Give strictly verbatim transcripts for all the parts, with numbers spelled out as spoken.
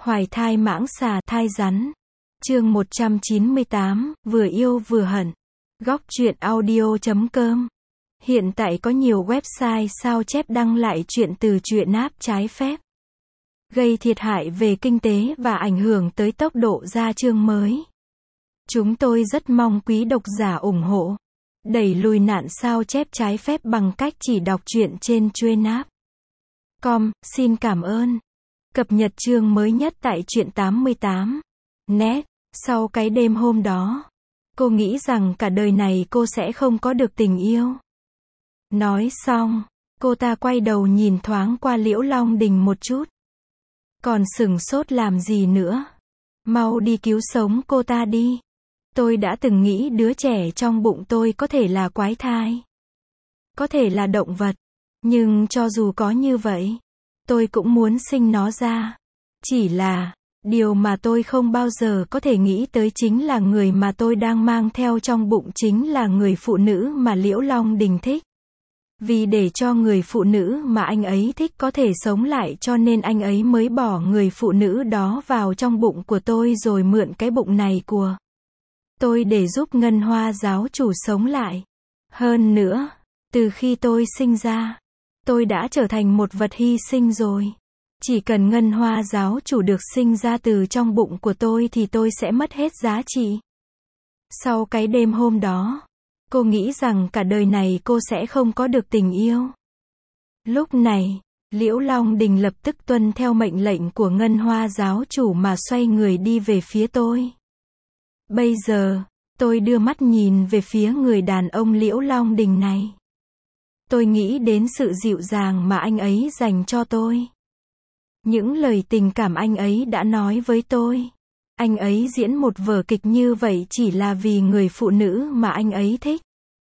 Hoài thai mãng xà, thai rắn. Chương một trăm chín mươi tám, vừa yêu vừa hận. Góc truyện audio chấm com. Hiện tại có nhiều website sao chép đăng lại chuyện từ truyện app trái phép, gây thiệt hại về kinh tế và ảnh hưởng tới tốc độ ra chương mới. Chúng tôi rất mong quý độc giả ủng hộ, đẩy lùi nạn sao chép trái phép bằng cách chỉ đọc truyện trên truyện app com. Xin cảm ơn. Cập nhật chương mới nhất tại truyện tám mươi tám net. Sau cái đêm hôm đó, cô nghĩ rằng cả đời này cô sẽ không có được tình yêu. Nói xong, cô ta quay đầu nhìn thoáng qua Liễu Long Đình một chút. Còn sửng sốt làm gì nữa? Mau đi cứu sống cô ta đi. Tôi đã từng nghĩ đứa trẻ trong bụng tôi có thể là quái thai, có thể là động vật. Nhưng cho dù có như vậy, tôi cũng muốn sinh nó ra. Chỉ là, điều mà tôi không bao giờ có thể nghĩ tới chính là người mà tôi đang mang theo trong bụng chính là người phụ nữ mà Liễu Long Đình thích. Vì để cho người phụ nữ mà anh ấy thích có thể sống lại cho nên anh ấy mới bỏ người phụ nữ đó vào trong bụng của tôi rồi mượn cái bụng này của tôi để giúp Ngân Hoa giáo chủ sống lại. Hơn nữa, từ khi tôi sinh ra, tôi đã trở thành một vật hy sinh rồi. Chỉ cần Ngân Hoa giáo chủ được sinh ra từ trong bụng của tôi thì tôi sẽ mất hết giá trị. Sau cái đêm hôm đó, cô nghĩ rằng cả đời này cô sẽ không có được tình yêu. Lúc này, Liễu Long Đình lập tức tuân theo mệnh lệnh của Ngân Hoa giáo chủ mà xoay người đi về phía tôi. Bây giờ, tôi đưa mắt nhìn về phía người đàn ông Liễu Long Đình này. Tôi nghĩ đến sự dịu dàng mà anh ấy dành cho tôi. Những lời tình cảm anh ấy đã nói với tôi. Anh ấy diễn một vở kịch như vậy chỉ là vì người phụ nữ mà anh ấy thích.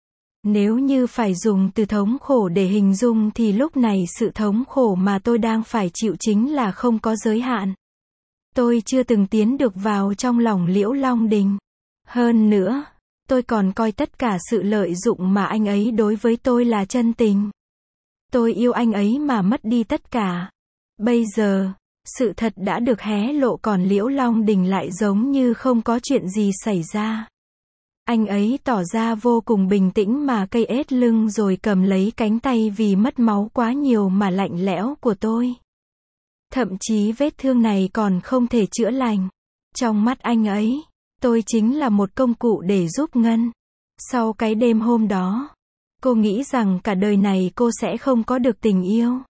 Nếu như phải dùng từ thống khổ để hình dung thì lúc này sự thống khổ mà tôi đang phải chịu chính là không có giới hạn. Tôi chưa từng tiến được vào trong lòng Liễu Long Đình. Hơn nữa, tôi còn coi tất cả sự lợi dụng mà anh ấy đối với tôi là chân tình. Tôi yêu anh ấy mà mất đi tất cả. Bây giờ, sự thật đã được hé lộ còn Liễu Long Đình lại giống như không có chuyện gì xảy ra. Anh ấy tỏ ra vô cùng bình tĩnh mà cây ết lưng rồi cầm lấy cánh tay vì mất máu quá nhiều mà lạnh lẽo của tôi. Thậm chí vết thương này còn không thể chữa lành. Trong mắt anh ấy, tôi chính là một công cụ để giúp Ngân. Sau cái đêm hôm đó, cô nghĩ rằng cả đời này cô sẽ không có được tình yêu.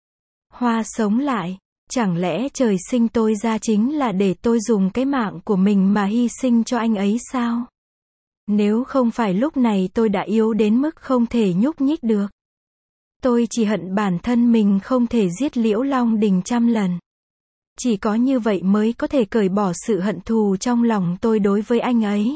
Hoa sống lại, chẳng lẽ trời sinh tôi ra chính là để tôi dùng cái mạng của mình mà hy sinh cho anh ấy sao? Nếu không phải lúc này tôi đã yếu đến mức không thể nhúc nhích được. Tôi chỉ hận bản thân mình không thể giết Liễu Long Đình trăm lần. Chỉ có như vậy mới có thể cởi bỏ sự hận thù trong lòng tôi đối với anh ấy.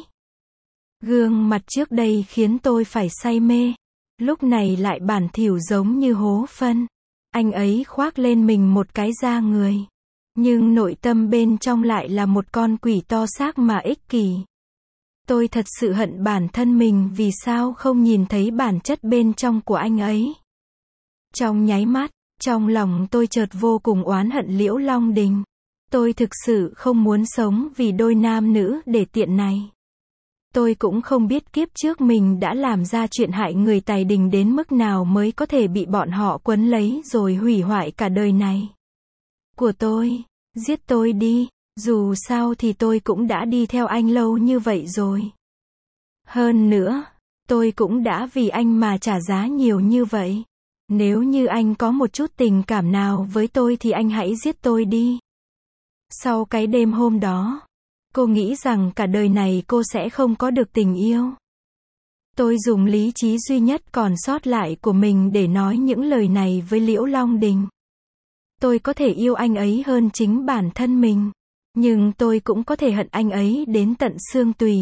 Gương mặt trước đây khiến tôi phải say mê, lúc này lại bẩn thỉu giống như hố phân. Anh ấy khoác lên mình một cái da người, nhưng nội tâm bên trong lại là một con quỷ to xác mà ích kỷ. Tôi thật sự hận bản thân mình vì sao không nhìn thấy bản chất bên trong của anh ấy. Trong nháy mắt, trong lòng tôi chợt vô cùng oán hận Liễu Long Đình. Tôi thực sự không muốn sống vì đôi nam nữ để tiện này. Tôi cũng không biết kiếp trước mình đã làm ra chuyện hại người Tài Đình đến mức nào mới có thể bị bọn họ quấn lấy rồi hủy hoại cả đời này của tôi. Giết tôi đi, dù sao thì tôi cũng đã đi theo anh lâu như vậy rồi. Hơn nữa, tôi cũng đã vì anh mà trả giá nhiều như vậy. Nếu như anh có một chút tình cảm nào với tôi thì anh hãy giết tôi đi. Sau cái đêm hôm đó, cô nghĩ rằng cả đời này cô sẽ không có được tình yêu. Tôi dùng lý trí duy nhất còn sót lại của mình để nói những lời này với Liễu Long Đình. Tôi có thể yêu anh ấy hơn chính bản thân mình, nhưng tôi cũng có thể hận anh ấy đến tận xương tùy.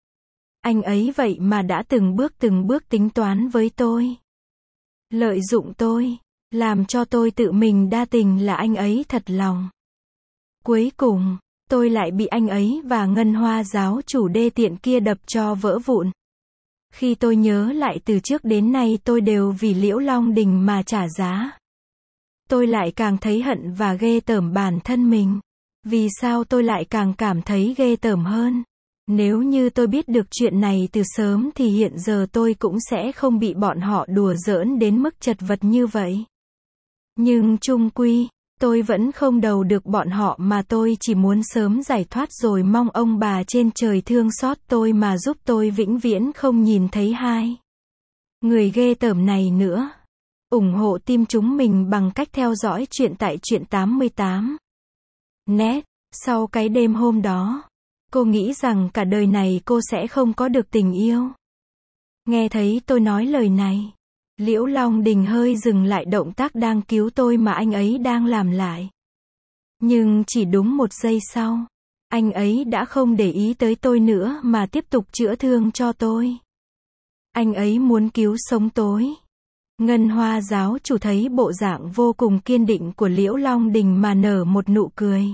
Anh ấy vậy mà đã từng bước từng bước tính toán với tôi, lợi dụng tôi, làm cho tôi tự mình đa tình là anh ấy thật lòng. Cuối cùng, tôi lại bị anh ấy và Ngân Hoa giáo chủ đê tiện kia đập cho vỡ vụn. Khi tôi nhớ lại từ trước đến nay tôi đều vì Liễu Long Đình mà trả giá. Tôi lại càng thấy hận và ghê tởm bản thân mình. Vì sao tôi lại càng cảm thấy ghê tởm hơn? Nếu như tôi biết được chuyện này từ sớm thì hiện giờ tôi cũng sẽ không bị bọn họ đùa giỡn đến mức chật vật như vậy. Nhưng chung quy, tôi vẫn không đầu được bọn họ mà tôi chỉ muốn sớm giải thoát rồi mong ông bà trên trời thương xót tôi mà giúp tôi vĩnh viễn không nhìn thấy hai người ghê tởm này nữa. ủng hộ team chúng mình bằng cách theo dõi chuyện tại truyện tám mươi tám net. Sau cái đêm hôm đó, cô nghĩ rằng cả đời này cô sẽ không có được tình yêu. Nghe thấy tôi nói lời này, Liễu Long Đình hơi dừng lại động tác đang cứu tôi mà anh ấy đang làm lại. Nhưng chỉ đúng một giây sau, anh ấy đã không để ý tới tôi nữa mà tiếp tục chữa thương cho tôi. Anh ấy muốn cứu sống tôi. Ngân Hoa giáo chủ thấy bộ dạng vô cùng kiên định của Liễu Long Đình mà nở một nụ cười.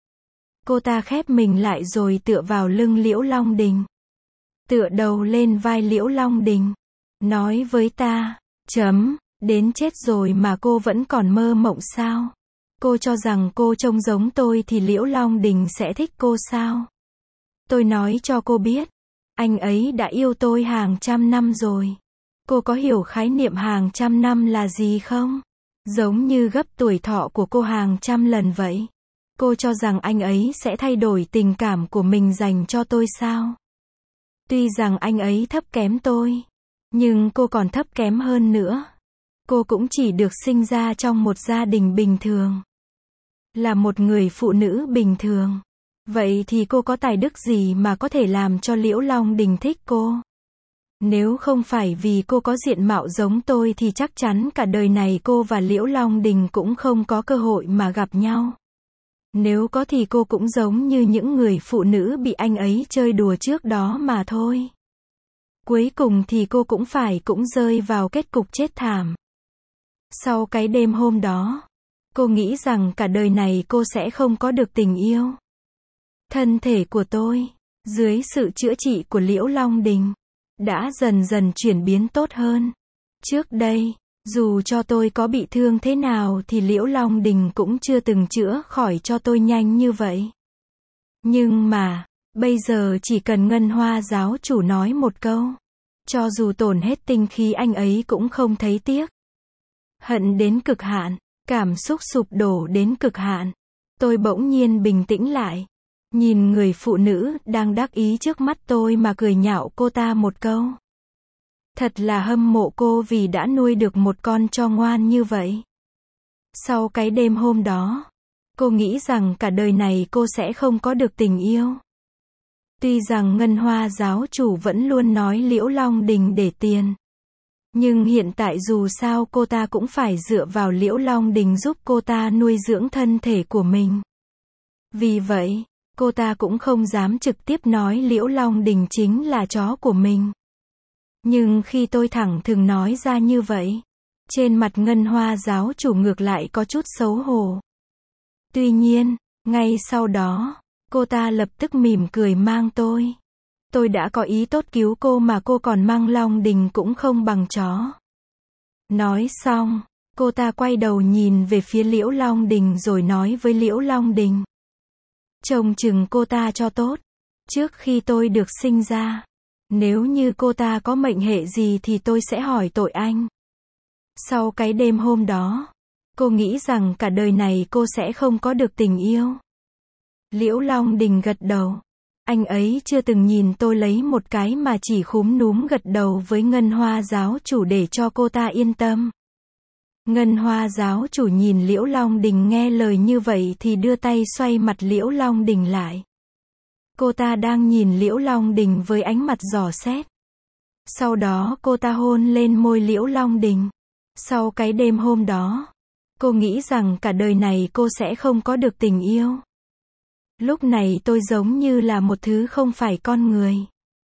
Cô ta khép mình lại rồi tựa vào lưng Liễu Long Đình. Tựa đầu lên vai Liễu Long Đình. Nói với ta, chấm, đến chết rồi mà cô vẫn còn mơ mộng sao? Cô cho rằng cô trông giống tôi thì Liễu Long Đình sẽ thích cô sao? Tôi nói cho cô biết, anh ấy đã yêu tôi hàng trăm năm rồi. Cô có hiểu khái niệm hàng trăm năm là gì không? Giống như gấp tuổi thọ của cô hàng trăm lần vậy. Cô cho rằng anh ấy sẽ thay đổi tình cảm của mình dành cho tôi sao? Tuy rằng anh ấy thấp kém tôi, nhưng cô còn thấp kém hơn nữa. Cô cũng chỉ được sinh ra trong một gia đình bình thường. Là một người phụ nữ bình thường. Vậy thì cô có tài đức gì mà có thể làm cho Liễu Long Đình thích cô? Nếu không phải vì cô có diện mạo giống tôi thì chắc chắn cả đời này cô và Liễu Long Đình cũng không có cơ hội mà gặp nhau. Nếu có thì cô cũng giống như những người phụ nữ bị anh ấy chơi đùa trước đó mà thôi. Cuối cùng thì cô cũng phải cũng rơi vào kết cục chết thảm. Sau cái đêm hôm đó, cô nghĩ rằng cả đời này cô sẽ không có được tình yêu. Thân thể của tôi, dưới sự chữa trị của Liễu Long Đình, đã dần dần chuyển biến tốt hơn. Trước đây, dù cho tôi có bị thương thế nào thì Liễu Long Đình cũng chưa từng chữa khỏi cho tôi nhanh như vậy. Nhưng mà, bây giờ chỉ cần Ngân Hoa giáo chủ nói một câu, cho dù tổn hết tinh khí anh ấy cũng không thấy tiếc. Hận đến cực hạn, cảm xúc sụp đổ đến cực hạn, tôi bỗng nhiên bình tĩnh lại. Nhìn người phụ nữ đang đắc ý trước mắt tôi mà cười nhạo cô ta một câu. Thật là hâm mộ cô vì đã nuôi được một con chó ngoan như vậy. Sau cái đêm hôm đó, cô nghĩ rằng cả đời này cô sẽ không có được tình yêu. Tuy rằng Ngân Hoa giáo chủ vẫn luôn nói Liễu Long Đình để tiền. Nhưng hiện tại dù sao cô ta cũng phải dựa vào Liễu Long Đình giúp cô ta nuôi dưỡng thân thể của mình. Vì vậy, cô ta cũng không dám trực tiếp nói Liễu Long Đình chính là chó của mình. Nhưng khi tôi thẳng thừng nói ra như vậy, trên mặt Ngân Hoa giáo chủ ngược lại có chút xấu hổ. Tuy nhiên, ngay sau đó, cô ta lập tức mỉm cười mang tôi. Tôi đã có ý tốt cứu cô mà cô còn mang Long Đình cũng không bằng chó. Nói xong, cô ta quay đầu nhìn về phía Liễu Long Đình rồi nói với Liễu Long Đình. Trông chừng cô ta cho tốt. Trước khi tôi được sinh ra, nếu như cô ta có mệnh hệ gì thì tôi sẽ hỏi tội anh. Sau cái đêm hôm đó, cô nghĩ rằng cả đời này cô sẽ không có được tình yêu. Liễu Long Đình gật đầu. Anh ấy chưa từng nhìn tôi lấy một cái mà chỉ khúm núm gật đầu với Ngân Hoa giáo chủ để cho cô ta yên tâm. Ngân Hoa giáo chủ nhìn Liễu Long Đình nghe lời như vậy thì đưa tay xoay mặt Liễu Long Đình lại. Cô ta đang nhìn Liễu Long Đình với ánh mặt dò xét. Sau đó cô ta hôn lên môi Liễu Long Đình. Sau cái đêm hôm đó, cô nghĩ rằng cả đời này cô sẽ không có được tình yêu. Lúc này tôi giống như là một thứ không phải con người.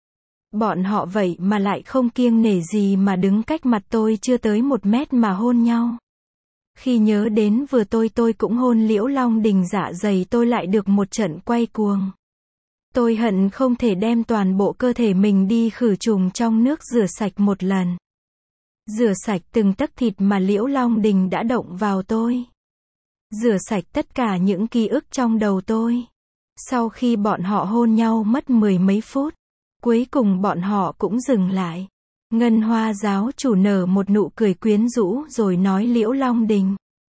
Bọn họ vậy mà lại không kiêng nể gì mà đứng cách mặt tôi chưa tới một mét mà hôn nhau. Khi nhớ đến vừa tôi tôi cũng hôn Liễu Long Đình, dạ dày tôi lại được một trận quay cuồng. Tôi hận không thể đem toàn bộ cơ thể mình đi khử trùng trong nước rửa sạch một lần. Rửa sạch từng tấc thịt mà Liễu Long Đình đã động vào tôi. rửa sạch tất cả những ký ức trong đầu tôi. Sau khi bọn họ hôn nhau mất mười mấy phút, cuối cùng bọn họ cũng dừng lại. Ngân Hoa giáo chủ nở một nụ cười quyến rũ rồi nói Liễu Long Đình.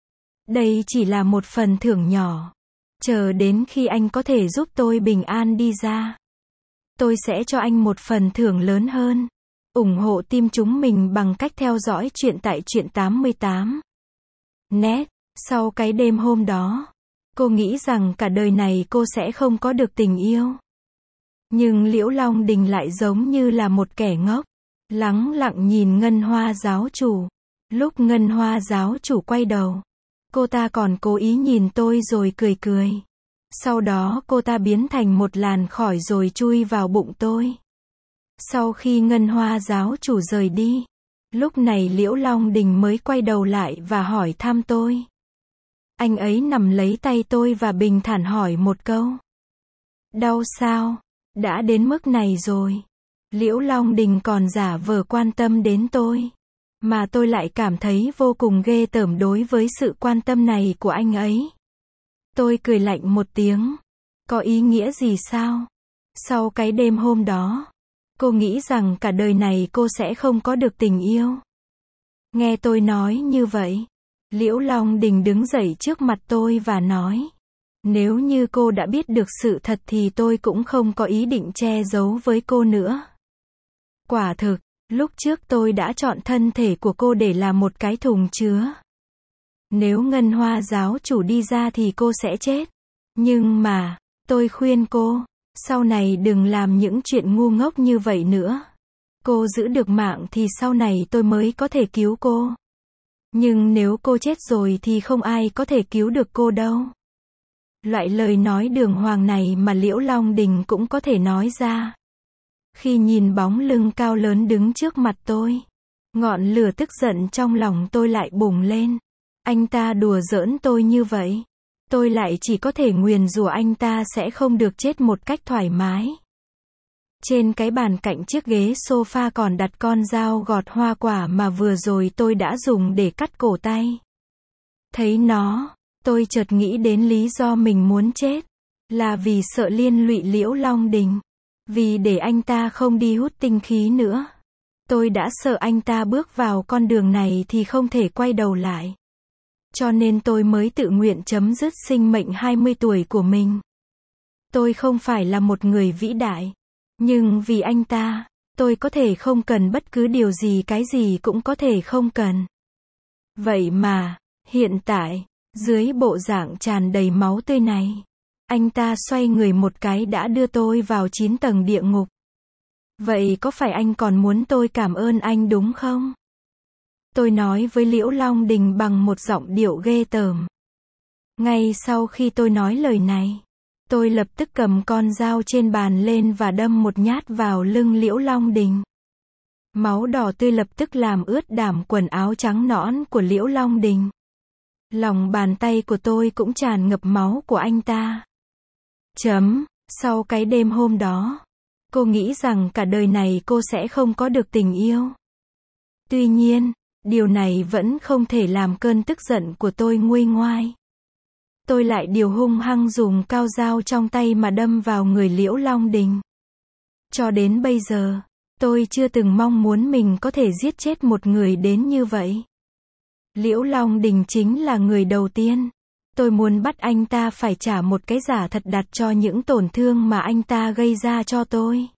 Đây chỉ là một phần thưởng nhỏ. Chờ đến khi anh có thể giúp tôi bình an đi ra, tôi sẽ cho anh một phần thưởng lớn hơn. Ủng hộ team chúng mình bằng cách theo dõi chuyện tại Truyện tám mươi tám net. Sau cái đêm hôm đó, cô nghĩ rằng cả đời này cô sẽ không có được tình yêu. Nhưng Liễu Long Đình lại giống như là một kẻ ngốc, lắng lặng nhìn Ngân Hoa giáo chủ. Lúc Ngân Hoa giáo chủ quay đầu, cô ta còn cố ý nhìn tôi rồi cười cười. Sau đó cô ta biến thành một làn khói rồi chui vào bụng tôi. Sau khi Ngân Hoa giáo chủ rời đi, lúc này Liễu Long Đình mới quay đầu lại và hỏi thăm tôi. Anh ấy nằm lấy tay tôi và bình thản hỏi một câu. Đau sao? Đã đến mức này rồi. Liễu Long Đình còn giả vờ quan tâm đến tôi, mà tôi lại cảm thấy vô cùng ghê tởm đối với sự quan tâm này của anh ấy. Tôi cười lạnh một tiếng. Có ý nghĩa gì sao? Sau cái đêm hôm đó, cô nghĩ rằng cả đời này cô sẽ không có được tình yêu. Nghe tôi nói như vậy, Liễu Long Đình đứng dậy trước mặt tôi và nói. Nếu như cô đã biết được sự thật thì tôi cũng không có ý định che giấu với cô nữa. Quả thực, lúc trước tôi đã chọn thân thể của cô để làm một cái thùng chứa. Nếu Ngân Hoa giáo chủ đi ra thì cô sẽ chết. Nhưng mà, tôi khuyên cô, sau này đừng làm những chuyện ngu ngốc như vậy nữa. Cô giữ được mạng thì sau này tôi mới có thể cứu cô. Nhưng nếu cô chết rồi thì không ai có thể cứu được cô đâu. Loại lời nói đường hoàng này mà Liễu Long Đình cũng có thể nói ra. Khi nhìn bóng lưng cao lớn đứng trước mặt tôi, ngọn lửa tức giận trong lòng tôi lại bùng lên. Anh ta đùa giỡn tôi như vậy, tôi lại chỉ có thể nguyền rủa anh ta sẽ không được chết một cách thoải mái. Trên cái bàn cạnh chiếc ghế sofa còn đặt con dao gọt hoa quả mà vừa rồi tôi đã dùng để cắt cổ tay. Thấy nó, tôi chợt nghĩ đến lý do mình muốn chết, là vì sợ liên lụy Liễu Long Đình. Vì để anh ta không đi hút tinh khí nữa. Tôi đã sợ anh ta bước vào con đường này thì không thể quay đầu lại. Cho nên tôi mới tự nguyện chấm dứt sinh mệnh hai mươi tuổi của mình. Tôi không phải là một người vĩ đại. Nhưng vì anh ta, tôi có thể không cần bất cứ điều gì, cái gì cũng có thể không cần. Vậy mà, hiện tại, dưới bộ dạng tràn đầy máu tươi này, anh ta xoay người một cái đã đưa tôi vào chín tầng địa ngục. Vậy có phải anh còn muốn tôi cảm ơn anh đúng không? Tôi nói với Liễu Long Đình bằng một giọng điệu ghê tởm. Ngay sau khi tôi nói lời này, tôi lập tức cầm con dao trên bàn lên và đâm một nhát vào lưng Liễu Long Đình. Máu đỏ tươi lập tức làm ướt đẫm quần áo trắng nõn của Liễu Long Đình. Lòng bàn tay của tôi cũng tràn ngập máu của anh ta. Chấm, sau cái đêm hôm đó, cô nghĩ rằng cả đời này cô sẽ không có được tình yêu. Tuy nhiên, điều này vẫn không thể làm cơn tức giận của tôi nguôi ngoai. Tôi lại điều hung hăng dùng cao dao trong tay mà đâm vào người Liễu Long Đình. Cho đến bây giờ, tôi chưa từng mong muốn mình có thể giết chết một người đến như vậy. Liễu Long Đình chính là người đầu tiên. Tôi muốn bắt anh ta phải trả một cái giá thật đắt cho những tổn thương mà anh ta gây ra cho tôi.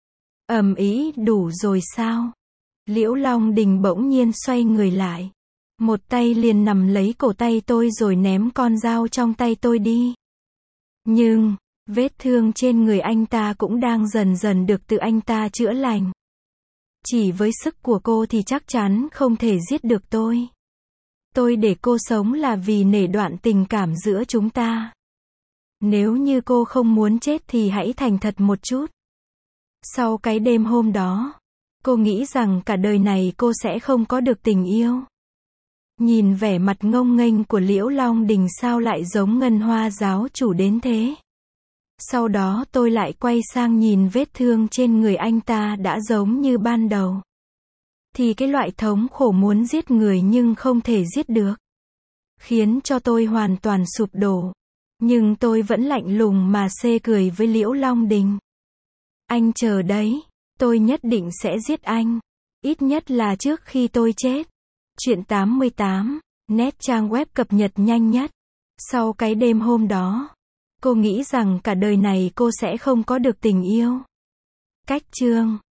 Ầm ĩ, đủ rồi sao? Liễu Long Đình bỗng nhiên xoay người lại. Một tay liền nắm lấy cổ tay tôi rồi ném con dao trong tay tôi đi. Nhưng, vết thương trên người anh ta cũng đang dần dần được tự anh ta chữa lành. Chỉ với sức của cô thì chắc chắn không thể giết được tôi. Tôi để cô sống là vì nể đoạn tình cảm giữa chúng ta. Nếu như cô không muốn chết thì hãy thành thật một chút. Sau cái đêm hôm đó, cô nghĩ rằng cả đời này cô sẽ không có được tình yêu. Nhìn vẻ mặt ngông nghênh của Liễu Long Đình sao lại giống Ngân Hoa giáo chủ đến thế. Sau đó tôi lại quay sang nhìn vết thương trên người anh ta đã giống như ban đầu. Thì cái loại thống khổ muốn giết người nhưng không thể giết được. khiến cho tôi hoàn toàn sụp đổ. Nhưng tôi vẫn lạnh lùng mà xê cười với Liễu Long Đình. Anh chờ đấy, tôi nhất định sẽ giết anh. Ít nhất là trước khi tôi chết. Chuyện tám mươi tám, net trang web cập nhật nhanh nhất. Sau cái đêm hôm đó, cô nghĩ rằng cả đời này cô sẽ không có được tình yêu. Cách chương